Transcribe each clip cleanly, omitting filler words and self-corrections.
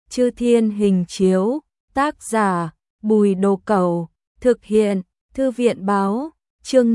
Chư Thiên Hình Chiếu, tác giả, Bùi Đồ Cẩu, thực hiện, Thư viện Báo, chương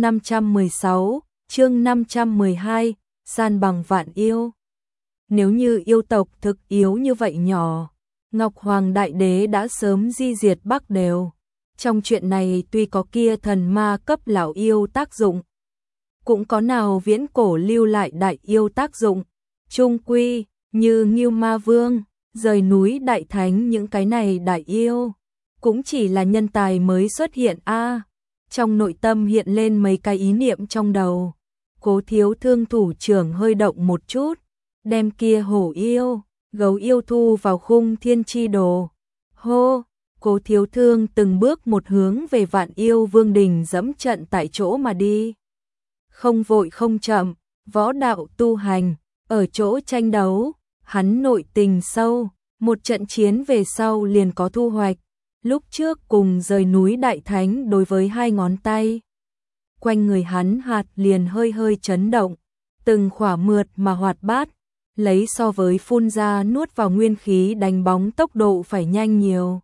516, chương 512, san bằng vạn yêu. Nếu như yêu tộc thực yếu như vậy nhỏ, Ngọc Hoàng Đại Đế đã sớm di diệt Bắc đều. Trong chuyện này tuy có kia thần ma cấp lão yêu tác dụng, cũng có nào viễn cổ lưu lại đại yêu tác dụng, chung quy, như Ngưu Ma Vương, rời núi Đại Thánh những cái này đại yêu, cũng chỉ là nhân tài mới xuất hiện a. Trong nội tâm hiện lên mấy cái ý niệm trong đầu, Cố Thiếu Thương thủ trưởng hơi động một chút, đem kia hổ yêu, gấu yêu thu vào khung thiên chi đồ. Hô, Cố Thiếu Thương từng bước một hướng về Vạn Yêu Vương đình dẫm trận tại chỗ mà đi. Không vội không chậm, võ đạo tu hành, ở chỗ tranh đấu, hắn nội tình sâu, một trận chiến về sau liền có thu hoạch. Lúc trước cùng rời núi Đại Thánh đối với hai ngón tay, quanh người hắn hạt liền hơi hơi chấn động, từng khỏa mượt mà hoạt bát, lấy so với phun ra nuốt vào nguyên khí đánh bóng tốc độ phải nhanh nhiều.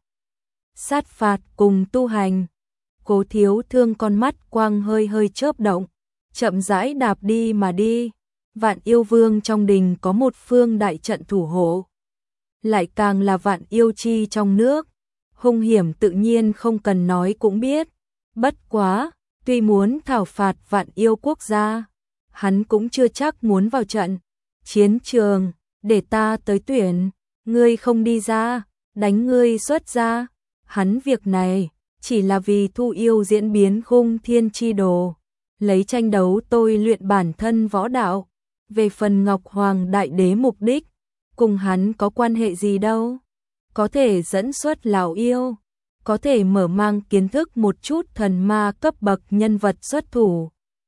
Sát phạt cùng tu hành, Cố Thiếu Thương con mắt quang hơi hơi chớp động, chậm rãi đạp đi mà đi. Vạn Yêu Vương trong đình có một phương đại trận thủ hộ, lại càng là vạn yêu chi trong nước, hung hiểm tự nhiên không cần nói cũng biết. Bất quá, tuy muốn thảo phạt vạn yêu quốc gia, hắn cũng chưa chắc muốn vào trận. Chiến trường, để ta tới tuyển, ngươi không đi ra, đánh ngươi xuất ra. Hắn việc này, chỉ là vì thu yêu diễn biến khung thiên chi đồ, lấy tranh đấu tôi luyện bản thân võ đạo. Về phần Ngọc Hoàng Đại Đế mục đích, cùng hắn có quan hệ gì đâu. Có thể dẫn xuất lão yêu, có thể mở mang kiến thức một chút thần ma cấp bậc nhân vật xuất thủ.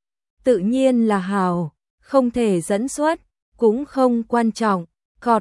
Tự nhiên là hào, không thể dẫn xuất, cũng không quan trọng. Cọt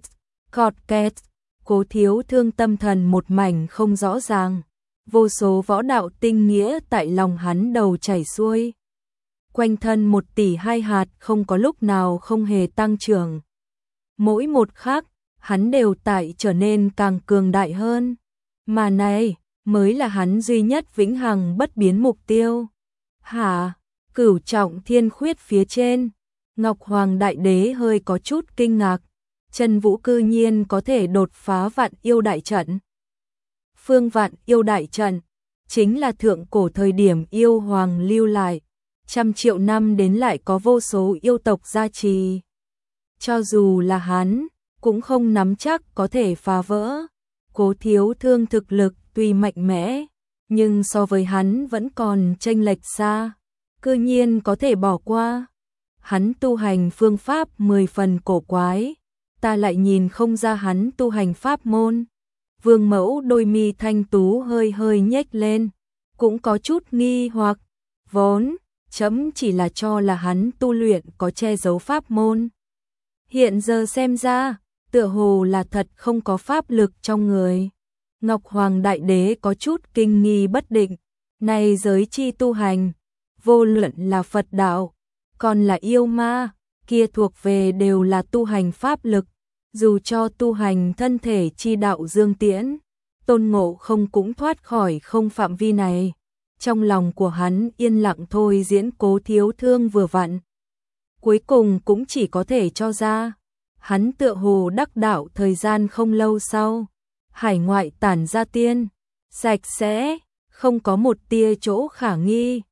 két, Cố Thiếu Thương tâm thần một mảnh không rõ ràng. Vô số võ đạo tinh nghĩa tại lòng hắn đầu chảy xuôi. Quanh thân 1 tỷ 2 hạt không có lúc nào không hề tăng trưởng. Mỗi một khắc, hắn đều tại trở nên càng cường đại hơn. Mà này, mới là hắn duy nhất vĩnh hằng bất biến mục tiêu. Hả? Cửu trọng thiên khuyết phía trên. Ngọc Hoàng Đại Đế hơi có chút kinh ngạc. Trần Vũ cư nhiên có thể đột phá vạn yêu đại trận. Phương vạn yêu đại trận, chính là thượng cổ thời điểm yêu hoàng lưu lại. 100 triệu năm đến lại có vô số yêu tộc gia trì. Cho dù là hắn, cũng không nắm chắc có thể phá vỡ. Cố Thiếu Thương thực lực tuy mạnh mẽ, nhưng so với hắn vẫn còn chênh lệch xa, cư nhiên có thể bỏ qua. Hắn tu hành phương pháp 10 phần cổ quái, ta lại nhìn không ra hắn tu hành pháp môn. Vương Mẫu đôi mi thanh tú hơi hơi nhếch lên, cũng có chút nghi hoặc, vốn chấm chỉ là cho là hắn tu luyện có che giấu pháp môn. Hiện giờ xem ra, tựa hồ là thật không có pháp lực trong người. Ngọc Hoàng Đại Đế có chút kinh nghi bất định, này giới chi tu hành, vô luận là Phật đạo, còn là yêu ma, kia thuộc về đều là tu hành pháp lực, dù cho tu hành thân thể chi đạo dương tiễn, Tôn Ngộ Không cũng thoát khỏi không phạm vi này. Trong lòng của hắn yên lặng thôi diễn Cố Thiếu Thương vừa vặn. Cuối cùng cũng chỉ có thể cho ra, hắn tựa hồ đắc đạo thời gian không lâu sau, hải ngoại tản ra tiên, sạch sẽ, không có một tia chỗ khả nghi.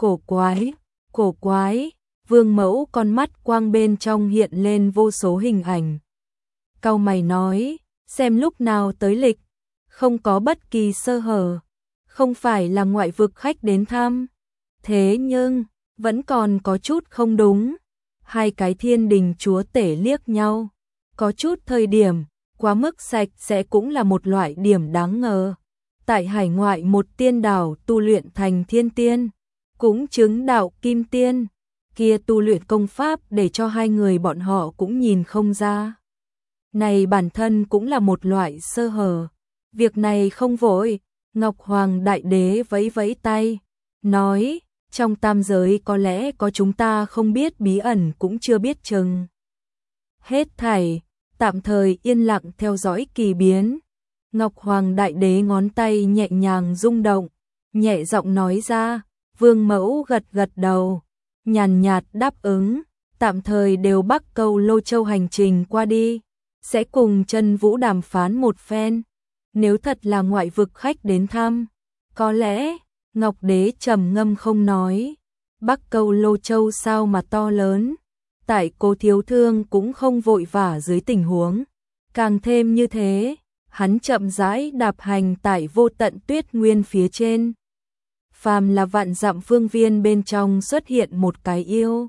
Cổ quái, Vương Mẫu con mắt quang bên trong hiện lên vô số hình ảnh. Cau mày nói, xem lúc nào tới lịch, không có bất kỳ sơ hở. Không phải là ngoại vực khách đến thăm. Thế nhưng, vẫn còn có chút không đúng. Hai cái thiên đình chúa tể liếc nhau. Có chút thời điểm, quá mức sạch sẽ cũng là một loại điểm đáng ngờ. Tại hải ngoại một tiên đảo tu luyện thành thiên tiên, cũng chứng đạo kim tiên. Kia tu luyện công pháp để cho hai người bọn họ cũng nhìn không ra. Này bản thân cũng là một loại sơ hở. Việc này không vội. Ngọc Hoàng Đại Đế vẫy vẫy tay, nói, trong tam giới có lẽ có chúng ta không biết bí ẩn cũng chưa biết chừng. Hết thảy, tạm thời yên lặng theo dõi kỳ biến. Ngọc Hoàng Đại Đế ngón tay nhẹ nhàng rung động, nhẹ giọng nói ra, Vương Mẫu gật gật đầu, nhàn nhạt đáp ứng, tạm thời đều Bắc Câu Lô Châu hành trình qua đi, sẽ cùng Chân Vũ đàm phán một phen. Nếu thật là ngoại vực khách đến thăm, có lẽ, Ngọc Đế trầm ngâm không nói, Bắc Câu Lô Châu sao mà to lớn, tại Cố Thiếu Thương cũng không vội vã dưới tình huống, càng thêm như thế, hắn chậm rãi đạp hành tại vô tận tuyết nguyên phía trên. Phàm là vạn dặm phương viên bên trong xuất hiện một cái yêu,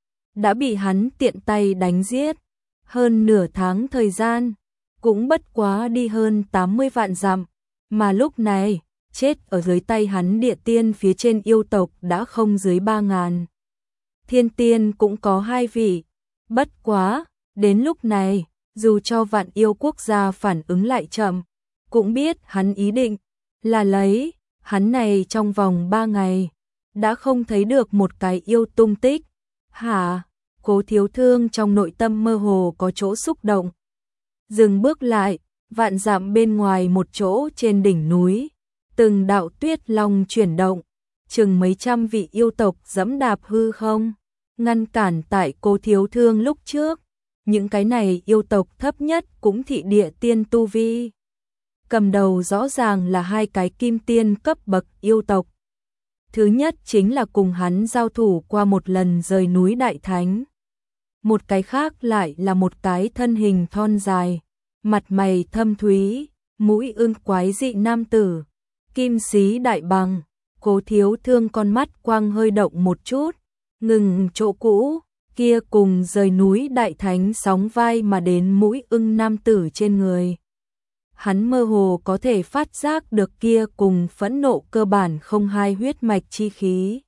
đã bị hắn tiện tay đánh giết, hơn nửa tháng thời gian, cũng bất quá đi hơn 80 vạn dặm, mà lúc này, chết ở dưới tay hắn địa tiên phía trên yêu tộc đã không dưới 3.000. Thiên tiên cũng có 2 vị, bất quá, đến lúc này, dù cho vạn yêu quốc gia phản ứng lại chậm, cũng biết hắn ý định là lấy, hắn này trong vòng 3 ngày, đã không thấy được một cái yêu tung tích. Hả? Cố Thiếu Thương trong nội tâm mơ hồ có chỗ xúc động. Dừng bước lại, vạn dặm bên ngoài một chỗ trên đỉnh núi, từng đạo tuyết long chuyển động, chừng mấy trăm vị yêu tộc dẫm đạp hư không, ngăn cản tại Cố Thiếu Thương lúc trước. Những cái này yêu tộc thấp nhất cũng thị địa tiên tu vi. Cầm đầu rõ ràng là 2 cái kim tiên cấp bậc yêu tộc. Thứ nhất chính là cùng hắn giao thủ qua một lần rời núi Đại Thánh. Một cái khác lại là một cái thân hình thon dài, mặt mày thâm thúy, mũi ưng quái dị nam tử, kim xí đại bằng. Cố Thiếu Thương con mắt quang hơi động một chút, ngừng chỗ cũ, kia cùng rời núi Đại Thánh sóng vai mà đến mũi ưng nam tử trên người. Hắn mơ hồ có thể phát giác được kia cùng phẫn nộ cơ bản không hai huyết mạch chi khí.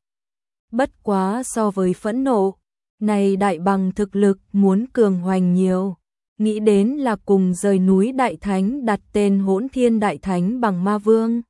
Bất quá so với phẫn nộ, này đại bằng thực lực muốn cường hoành nhiều, nghĩ đến là cùng rời núi Đại Thánh đặt tên Hỗn Thiên Đại Thánh bằng ma vương.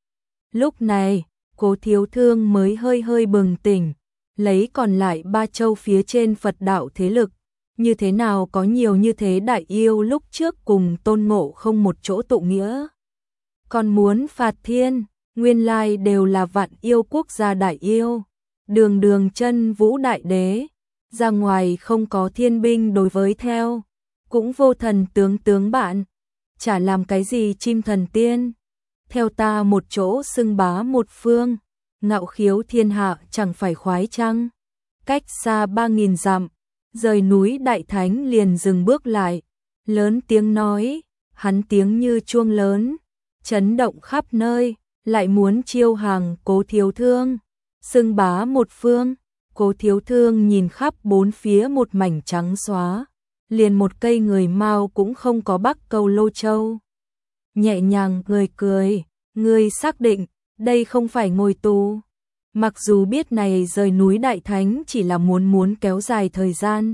Lúc này, Cố Thiếu Thương mới hơi bừng tỉnh, lấy còn lại 3 châu phía trên Phật đạo thế lực, như thế nào có nhiều như thế đại yêu lúc trước cùng Tôn Ngộ Không một chỗ tụ nghĩa. Còn muốn phạt thiên, nguyên lai đều là vạn yêu quốc gia đại yêu, đường Chân Vũ Đại Đế, ra ngoài không có thiên binh đối với theo, cũng vô thần tướng bạn, chả làm cái gì chim thần tiên, theo ta một chỗ xưng bá một phương, ngạo khiếu thiên hạ chẳng phải khoái chăng. Cách xa 3.000 dặm, rời núi Đại Thánh liền dừng bước lại, lớn tiếng nói, hắn tiếng như chuông lớn, chấn động khắp nơi, lại muốn chiêu hàng Cố Thiếu Thương, xưng bá một phương. Cố Thiếu Thương nhìn khắp bốn phía một mảnh trắng xóa, liền một cây người mao cũng không có Bắc Câu Lô Châu. Nhẹ nhàng cười, ngươi xác định, đây không phải ngồi tù. Mặc dù biết này rời núi Đại Thánh chỉ là muốn kéo dài thời gian.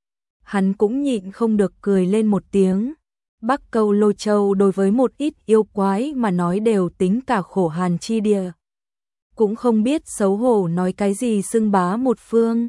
Hắn cũng nhịn không được cười lên một tiếng. Bắc Câu Lô Châu đối với một ít yêu quái mà nói đều tính cả khổ hàn chi địa. Cũng không biết xấu hổ nói cái gì xưng bá một phương.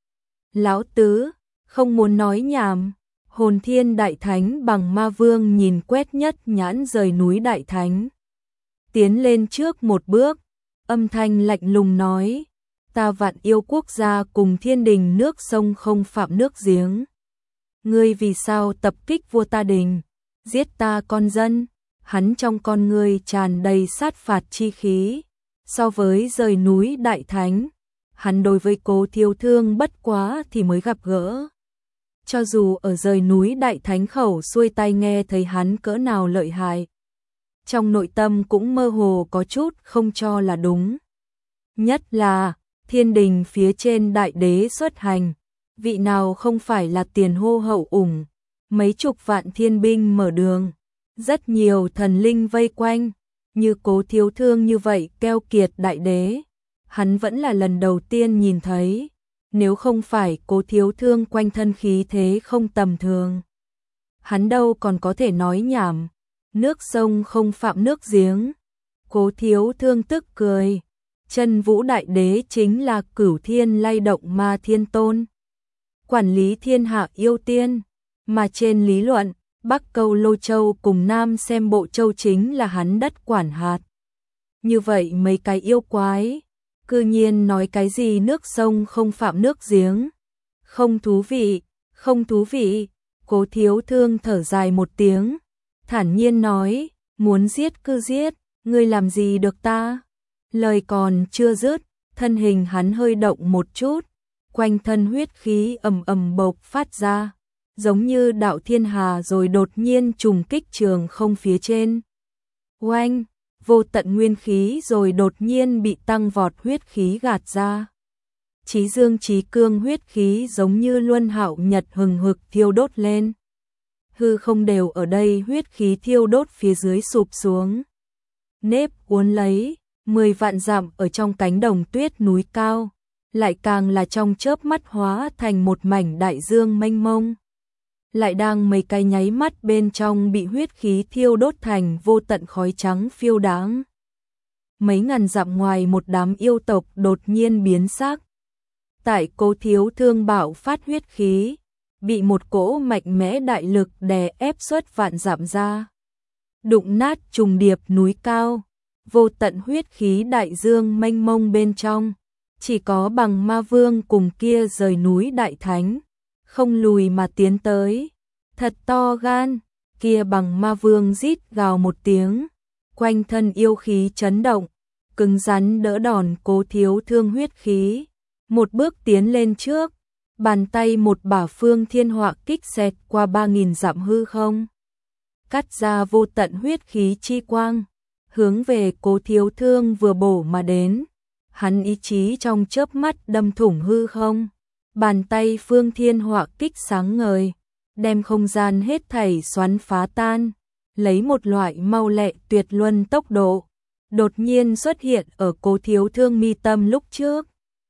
Lão tứ, không muốn nói nhảm. Hồn Thiên Đại Thánh bằng ma vương nhìn quét nhất nhãn rời núi Đại Thánh. Tiến lên trước một bước, âm thanh lạnh lùng nói, ta vạn yêu quốc gia cùng thiên đình nước sông không phạm nước giếng. Ngươi vì sao tập kích vua ta đình, giết ta con dân? Hắn trong con ngươi tràn đầy sát phạt chi khí. So với rời núi Đại Thánh, hắn đối với Cố Thiếu Thương bất quá thì mới gặp gỡ. Cho dù ở rời núi Đại Thánh khẩu xuôi tai nghe thấy hắn cỡ nào lợi hại, trong nội tâm cũng mơ hồ có chút không cho là đúng. Nhất là, thiên đình phía trên Đại Đế xuất hành, vị nào không phải là tiền hô hậu ủng, mấy chục vạn thiên binh mở đường, rất nhiều thần linh vây quanh, như Cố Thiếu Thương như vậy keo kiệt Đại Đế, hắn vẫn là lần đầu tiên nhìn thấy. Nếu không phải Cố Thiếu Thương quanh thân khí thế không tầm thường, hắn đâu còn có thể nói nhảm, nước sông không phạm nước giếng. Cố Thiếu Thương tức cười, Chân Vũ Đại Đế chính là Cửu Thiên lay động ma thiên tôn, quản lý thiên hạ yêu tiên, mà trên lý luận, Bắc Câu Lô Châu cùng Nam Xem Bộ Châu chính là hắn đất quản hạt. Như vậy mấy cái yêu quái, cư nhiên nói cái gì nước sông không phạm nước giếng. Không thú vị, không thú vị. Cố Thiếu Thương thở dài một tiếng, thản nhiên nói, muốn giết cứ giết, ngươi làm gì được ta. Lời còn chưa dứt, thân hình hắn hơi động một chút, quanh thân huyết khí ầm ầm bộc phát ra, giống như đạo thiên hà rồi đột nhiên trùng kích trường không phía trên. Oanh, vô tận nguyên khí rồi đột nhiên bị tăng vọt huyết khí gạt ra. Chí dương chí cương huyết khí giống như luân hạo nhật hừng hực thiêu đốt lên. Hư không đều ở đây huyết khí thiêu đốt phía dưới sụp xuống. Nếp uốn lấy, 10 vạn dặm ở trong cánh đồng tuyết núi cao, lại càng là trong chớp mắt hóa thành một mảnh đại dương mênh mông. Lại đang mấy cái nháy mắt bên trong bị huyết khí thiêu đốt thành vô tận khói trắng phiêu đáng. Mấy ngàn dặm ngoài một đám yêu tộc đột nhiên biến sắc. Tại Cố Thiếu Thương bạo phát huyết khí, bị một cỗ mạnh mẽ đại lực đè ép suốt vạn dặm ra. Đụng nát trùng điệp núi cao, vô tận huyết khí đại dương mênh mông bên trong, chỉ có Bằng Ma Vương cùng kia rời núi đại thánh, không lùi mà tiến tới. Thật to gan, kia Bằng Ma Vương rít gào một tiếng, quanh thân yêu khí chấn động, cứng rắn đỡ đòn Cố Thiếu Thương huyết khí, một bước tiến lên trước, bàn tay một bả phương thiên họa kích xẹt qua 3000 dặm hư không, cắt ra vô tận huyết khí chi quang, hướng về Cố Thiếu Thương vừa bổ mà đến. Hắn ý chí trong chớp mắt đâm thủng hư không, bàn tay phương thiên họa kích sáng ngời, đem không gian hết thảy xoắn phá tan, lấy một loại mau lẹ tuyệt luân tốc độ, đột nhiên xuất hiện ở Cố Thiếu Thương mi tâm lúc trước.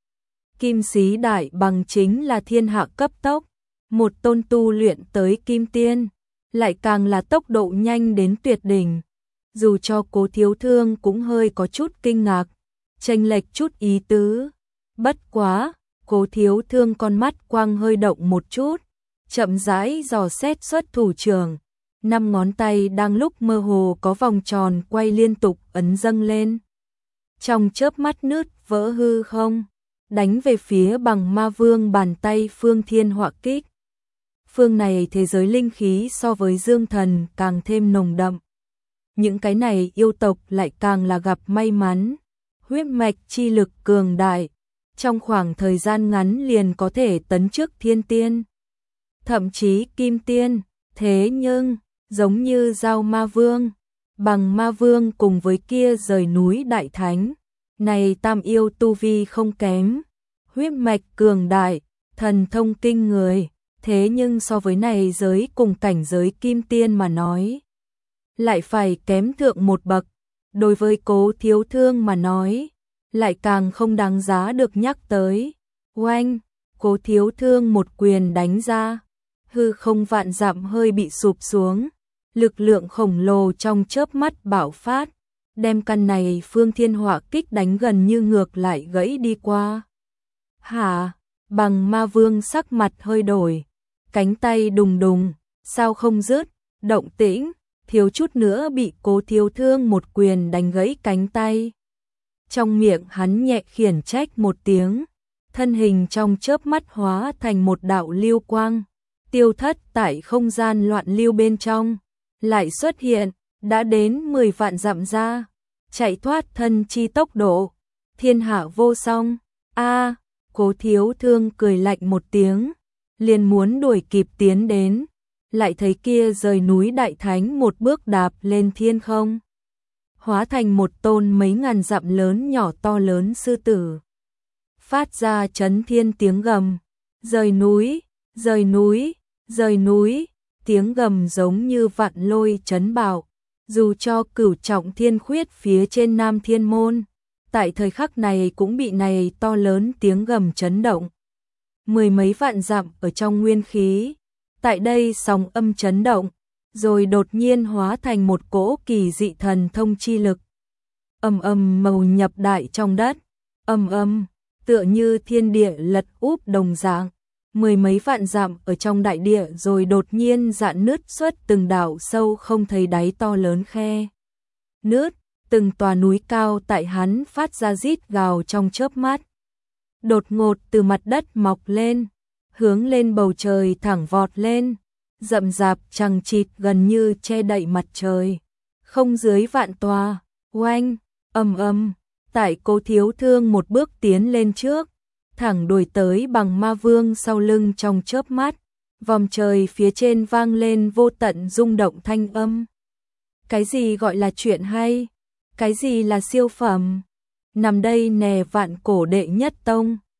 Kim Sĩ Đại Bằng chính là thiên hạ cấp tốc, một tôn tu luyện tới kim tiên, lại càng là tốc độ nhanh đến tuyệt đỉnh. Dù cho Cố Thiếu Thương cũng hơi có chút kinh ngạc, chênh lệch chút ý tứ. Bất quá, Cố Thiếu Thương con mắt quang hơi động một chút, chậm rãi dò xét xuất thủ trưởng, 5 ngón tay đang lúc mơ hồ có vòng tròn quay liên tục ấn dâng lên. Trong chớp mắt nứt vỡ hư không, đánh về phía Bằng Ma Vương bàn tay phương thiên họa kích. Phương này thế giới linh khí so với dương thần càng thêm nồng đậm. Những cái này yêu tộc lại càng là gặp may mắn, huyết mạch chi lực cường đại, trong khoảng thời gian ngắn liền có thể tấn chức thiên tiên, thậm chí kim tiên. Thế nhưng, giống như Giao Ma Vương, Bằng Ma Vương cùng với kia rời núi đại thánh, này tam yêu tu vi không kém, huyết mạch cường đại, thần thông kinh người, thế nhưng so với này giới cùng cảnh giới kim tiên mà nói, lại phải kém thượng một bậc. Đối với Cố Thiếu Thương mà nói, lại càng không đáng giá được nhắc tới. Oanh, Cố Thiếu Thương một quyền đánh ra, hư không vạn dặm hơi bị sụp xuống, lực lượng khổng lồ trong chớp mắt bạo phát, đem căn này phương thiên họa kích đánh gần như ngược lại gãy đi qua. Hả? Bằng Ma Vương sắc mặt hơi đổi, cánh tay đùng đùng, sao không dứt, động tĩnh, thiếu chút nữa bị Cố Thiếu Thương một quyền đánh gãy cánh tay. Trong miệng hắn nhẹ khiển trách một tiếng, thân hình trong chớp mắt hóa thành một đạo lưu quang, tiêu thất tại không gian loạn lưu bên trong, lại xuất hiện, đã đến 10 vạn dặm ra, chạy thoát thân chi tốc độ, thiên hạ vô song. A, Cố Thiếu Thương cười lạnh một tiếng, liền muốn đuổi kịp tiến đến, lại thấy kia rời núi đại thánh một bước đạp lên thiên không, hóa thành một tôn mấy ngàn dặm lớn nhỏ to lớn sư tử, phát ra chấn thiên tiếng gầm, rời núi, rời núi, rời núi, tiếng gầm giống như vạn lôi chấn bạo, dù cho cửu trọng thiên khuyết phía trên Nam Thiên Môn, tại thời khắc này cũng bị này to lớn tiếng gầm chấn động. 10 mấy vạn dặm ở trong nguyên khí, tại đây sóng âm chấn động, rồi đột nhiên hóa thành một cỗ kỳ dị thần thông chi lực. Ầm ầm màu nhập đại trong đất, ầm ầm, tựa như thiên địa lật úp đồng dạng, mười mấy vạn dặm ở trong đại địa rồi đột nhiên rạn nứt xuất từng đảo sâu không thấy đáy to lớn khe nứt, từng tòa núi cao tại hắn phát ra rít gào trong chớp mắt. Đột ngột từ mặt đất mọc lên, hướng lên bầu trời thẳng vọt lên, rậm rạp chằng chịt gần như che đậy mặt trời. Không dưới vạn tòa, oanh, ầm, tại Cố Thiếu Thương một bước tiến lên trước, thẳng đuổi tới bằng ma vương sau lưng trong chớp mắt, vòm trời phía trên vang lên vô tận rung động thanh âm. Cái gì gọi là chuyện hay? Cái gì là siêu phẩm? Nằm đây nè vạn cổ đệ nhất tông.